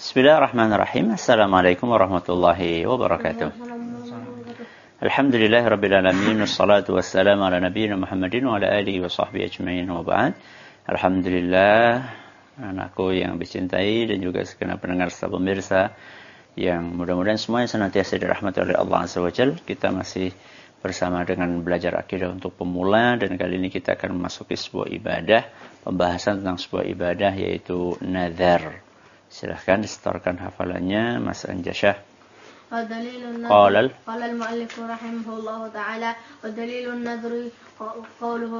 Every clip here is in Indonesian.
Bismillahirrahmanirrahim. Assalamualaikum warahmatullahi wabarakatuh. Alhamdulillah rabbil alamin, wassalatu wassalamu ala nabiyyina Muhammadin wa ala alihi wa sahbihi ajma'in wa ba'd. Alhamdulillah, anakku yang dicintai dan juga segenap pendengar serta pemirsa yang mudah-mudahan semuanya senantiasa dirahmati oleh Allah Azza wa Jalla. Kita masih bersama dengan belajar akidah untuk pemula, dan kali ini kita akan memasuki sebuah ibadah, pembahasan tentang sebuah ibadah yaitu nazar. Silahkan disetorkan hafalannya Mas Anjasyah. قال المؤلف رحمه الله تعالى ودليل النذر قوله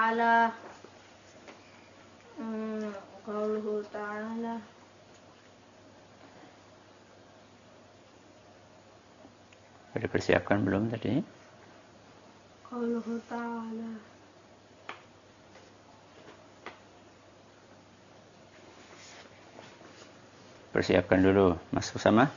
تعالى Sudah dipersiapkan belum tadi? قوله تعالى Persiapkan dulu, Mas Usama.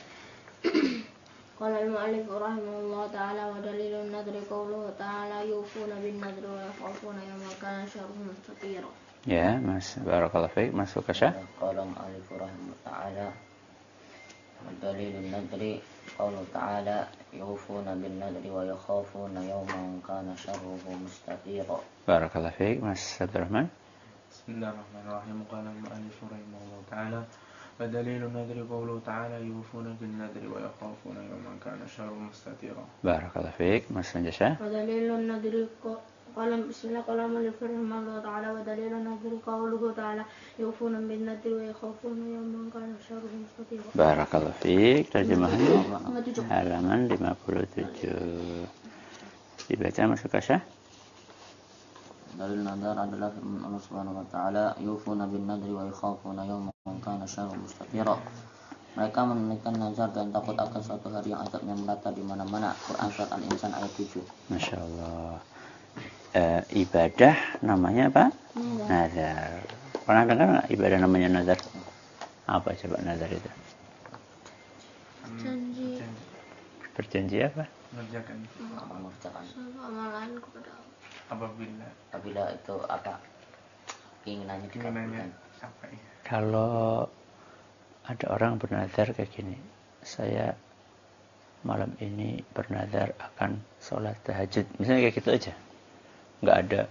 قال المؤلف رحمه الله تعالى ودليل النذر قوله تعالى يوفون بالنذر ويخافون يوما كان شره مستطيرا. Ya, Mas Barakallahu Fiik, Mas Ukasha. قال المؤلف رحمه الله تعالى ودليل النذر قوله تعالى يوفون بالنذر ويخافون يوما كان شره مستطيرا. Barakallahu Fiik, Mas Abdurrahman. Bismillahirrahmanirrahim. Qala al-mu'allif rahimahullah ta'ala ودليل النذر قوله تعالى يوفون بالنذر ويخافون يوما كان شره مستطيرا. Barakallahu Fiik, Mas Anjasyah. ودليل النذر قال بسم الله قال المؤلف رحمه الله تعالى ودليل النذر قوله تعالى يوفون بالنذر ويخافون يوما كان شره مستطيرا. Barakallahu Fiik, terjemahannya halaman 57. Dibaca Mas Ukasha. Dalil nadar adalah firman Allah Subhanahu wa taala yufuna bin nadri wa yakhafuna yawman kana syarruhu mustatira. Mereka menunaikan nazar dan takut akan suatu hari yang azabnya merata di mana-mana. Quran surat Al-Insan ayat 7. Masya Allah. Ibadah namanya apa? Nazar. Pernah dengar nggak ibadah namanya nazar? Apa coba nazar itu? Janji. Berjanji apa? Mengerjakan Amalan kepada apabila itu apa keinginannya dikabulkan. apa ya? Kalau ada orang bernazar kayak gini, saya malam ini bernazar akan sholat tahajud, misalnya kayak gitu aja, nggak ada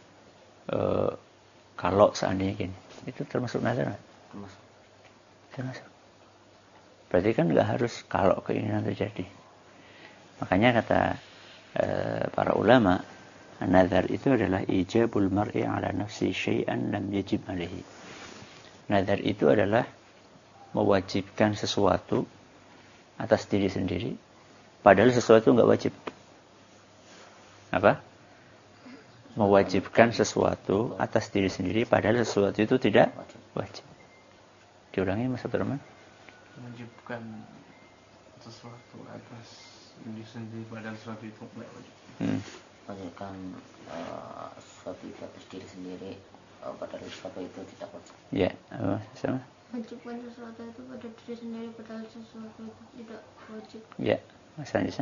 kalau seandainya gini, itu termasuk nazar nggak? Termasuk. Berarti kan nggak harus kalau keinginan terjadi. Makanya kata para ulama, nazar itu adalah ijabul mar'i ala nafsi syai'an lam yajib alaihi. Nazar itu adalah mewajibkan sesuatu atas diri sendiri, padahal sesuatu enggak wajib. Apa? Mewajibkan sesuatu atas diri sendiri, padahal sesuatu itu tidak wajib. Diulangi Mas Abdurrahman. Mewajibkan sesuatu atas diri sendiri padahal sesuatu itu enggak wajib. Wajibkan sesuatu itu atas diri sendiri padahal sesuatu itu tidak wajib. Ya, sama. wajibkan sesuatu itu pada diri sendiri padahal sesuatu itu tidak wajib. Ya, Mas Anissa.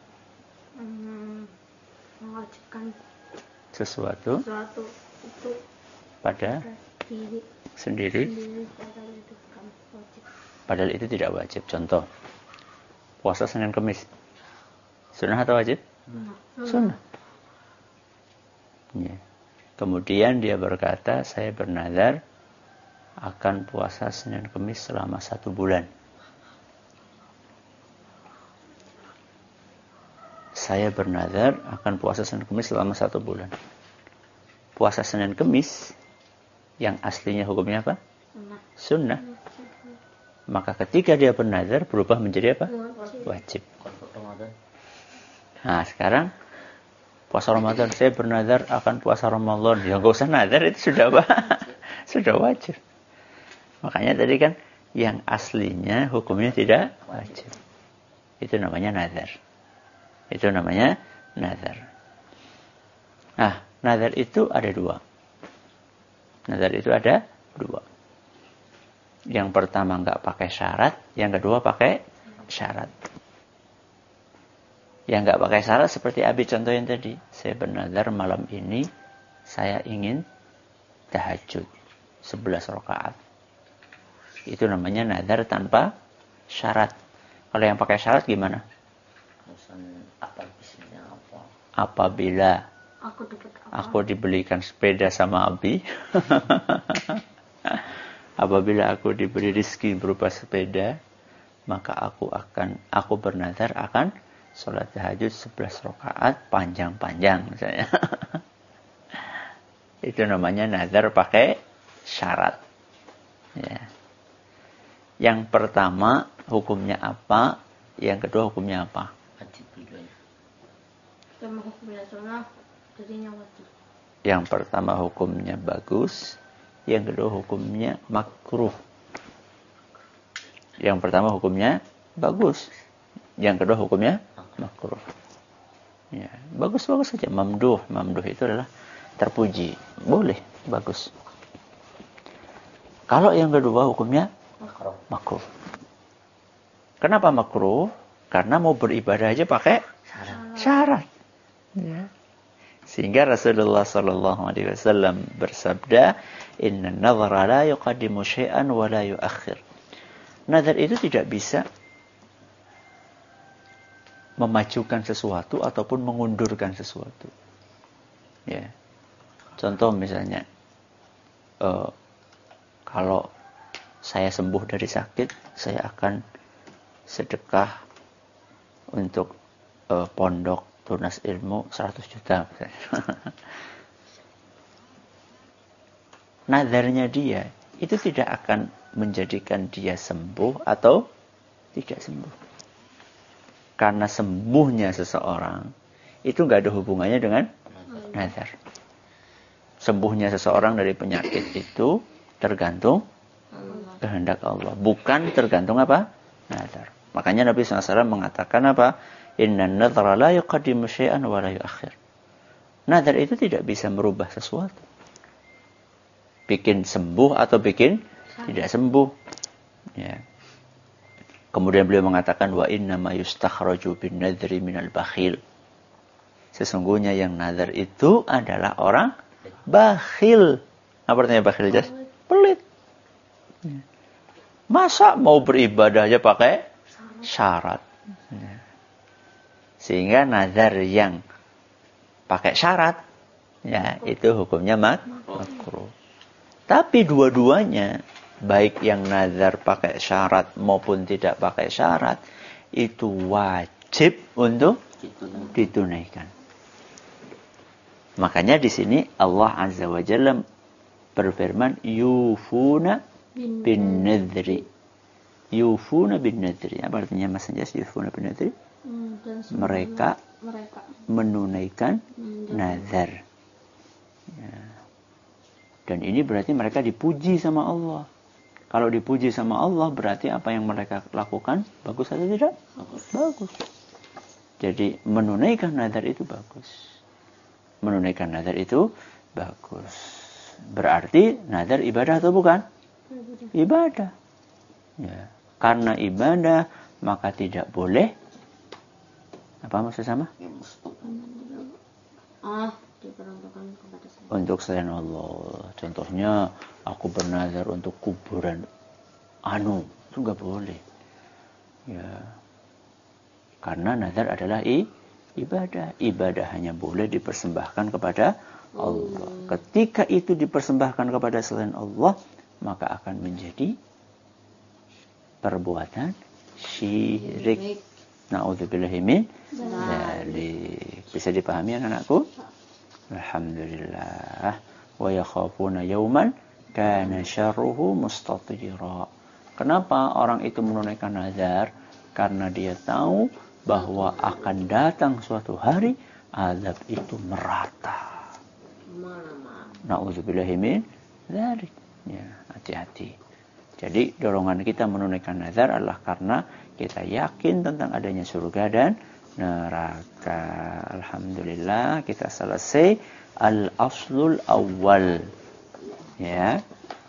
Mewajibkan Sesuatu itu pada diri sendiri padahal itu bukan wajib. padahal itu tidak wajib. Contoh, puasa Senin Kemis, sunnah atau wajib? Sunnah. Ya. Kemudian dia berkata, saya bernazar akan puasa Senin Kemis selama 1 bulan. Saya bernazar akan puasa Senin Kemis selama 1 bulan. Puasa Senin Kemis yang aslinya hukumnya apa? Sunnah. Maka ketika dia bernazar berubah menjadi apa? Wajib. Nah, sekarang puasa Ramadan, saya bernazar akan puasa Ramadan. Ya enggak usah nazar, itu sudah apa? Sudah wajib. Makanya tadi kan yang aslinya hukumnya tidak wajib. Itu namanya nazar. Itu namanya nazar. Nah, nazar itu ada 2. Nazar itu ada 2. Yang pertama enggak pakai syarat, yang kedua pakai syarat. Yang enggak pakai syarat seperti Abi contoh yang tadi. Saya bernazar malam ini saya ingin tahajud 11 rakaat. Itu namanya nazar tanpa syarat. Kalau yang pakai syarat gimana? Apa bisnisnya apa? Apabila Aku dibelikan sepeda sama Abi, apabila aku diberi rezeki berupa sepeda, maka aku bernazar akan sholat tahajud 11 rakaat panjang-panjang misalnya. Itu namanya nazar pakai syarat. Ya. Yang pertama hukumnya apa? Yang kedua hukumnya apa? Wajib dua-duanya. Sama hukumnya sunnah, jadinya wajib. Yang pertama hukumnya bagus, yang kedua hukumnya makruh. Yang pertama hukumnya bagus, yang kedua hukumnya makruh. Ya, bagus-bagus saja. Mamduh itu adalah terpuji, boleh, bagus. Kalau yang kedua hukumnya makruh. Kenapa makruh? Karena mau beribadah aja pakai syarat. Ya. Sehingga Rasulullah SAW bersabda, Inna nadhara la yuqaddimu syai'an wa la yuakhir. Nazar itu tidak bisa memajukan sesuatu ataupun mengundurkan sesuatu. Ya. Contoh misalnya, kalau saya sembuh dari sakit, saya akan sedekah untuk pondok tunas ilmu 100 juta. Nazarnya dia itu tidak akan menjadikan dia sembuh atau tidak sembuh. Karena sembuhnya seseorang itu nggak ada hubungannya dengan nazar. Sembuhnya seseorang dari penyakit itu tergantung kehendak Allah, bukan tergantung apa? Nazar. Makanya Nabi SAW mengatakan apa? Inna nadhara la yuqaddimu syai'an wa la yuakhir. Nazar itu tidak bisa merubah sesuatu. Bikin sembuh atau bikin tidak sembuh. Ya. Kemudian beliau mengatakan wa inna ma yustakhraju bin nadhri minal bakhil. Sesungguhnya yang nazar itu adalah orang bakhil. Apa artinya bakhil, Jas? Pelit. Ya. Masa mau beribadah aja pakai syarat. Ya. Sehingga nazar yang pakai syarat, ya itu hukumnya makruh. Tapi dua-duanya, baik yang nazar pakai syarat maupun tidak pakai syarat, itu wajib untuk ditunaikan. Makanya di sini Allah Azza wa Jalla berfirman, yufuna bin nadhri. Yufuna bin nadhri. Apa artinya Mas Anjas, yufuna bin nadhri? Mereka menunaikan nazar. Ya. Dan ini berarti mereka dipuji sama Allah. Kalau dipuji sama Allah, berarti apa yang mereka lakukan bagus atau tidak? Bagus. Jadi menunaikan nazar itu bagus. Menunaikan nazar itu bagus. Berarti nazar ibadah atau bukan? Ibadah. Ya. Karena ibadah, maka tidak boleh. Apa maksud sama? Untuk selain Allah. Contohnya, aku bernazar untuk kuburan itu nggak boleh. Ya. Karena nazar adalah ibadah. Ibadah hanya boleh dipersembahkan kepada Allah. Ketika itu dipersembahkan kepada selain Allah, maka akan menjadi perbuatan syirik. Na'udzubillahi min dzalik. Bisa dipahami anak-anakku? Alhamdulillah. Wa yakhafuna yawman kana syarruhu mustatira. Kenapa orang itu menunaikan nazar? Karena dia tahu bahwa akan datang suatu hari azab itu merata. Na'udzubillahi min dzalik. Ya, hati-hati. Jadi dorongan kita menunaikan nazar adalah karena kita yakin tentang adanya surga dan neraka. Alhamdulillah kita selesai al-aslul awal. Ya.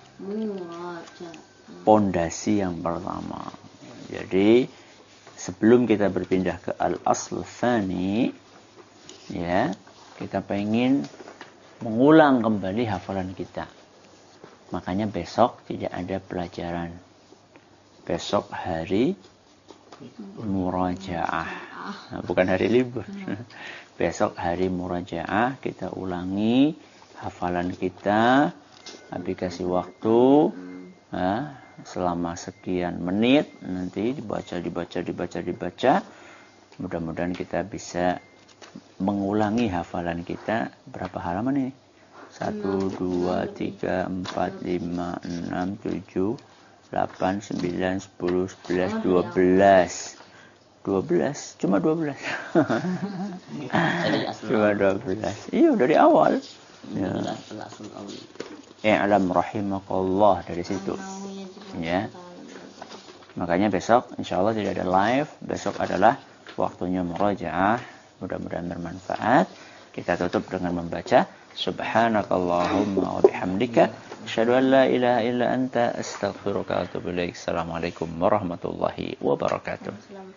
Pondasi yang pertama. Jadi sebelum kita berpindah ke al-aslul tsani, ya, kita pengen mengulang kembali hafalan kita. Makanya besok tidak ada pelajaran besok hari murajaah. Nah, bukan hari libur. Besok hari murajaah, kita ulangi hafalan kita, aplikasi waktu selama sekian menit, nanti dibaca. Mudah-mudahan kita bisa mengulangi hafalan kita. Berapa halaman ini? 1, 2, 3, 4, 5, 6, 7, 8, 9, 10, 11, 12. 12, cuma 12. Cuma 12. Iya, dari awal. Ya. Alam rahimakallah, dari situ. Ya. Makanya besok insyaallah tidak ada live. Besok adalah waktunya murajaah. Mudah-mudahan bermanfaat. Kita tutup dengan membaca subhanakallahumma wa bihamdika asyhadu an la ilaha illa anta astaghfiruka wa atubu ilaik. Assalamualaikum warahmatullahi wabarakatuh.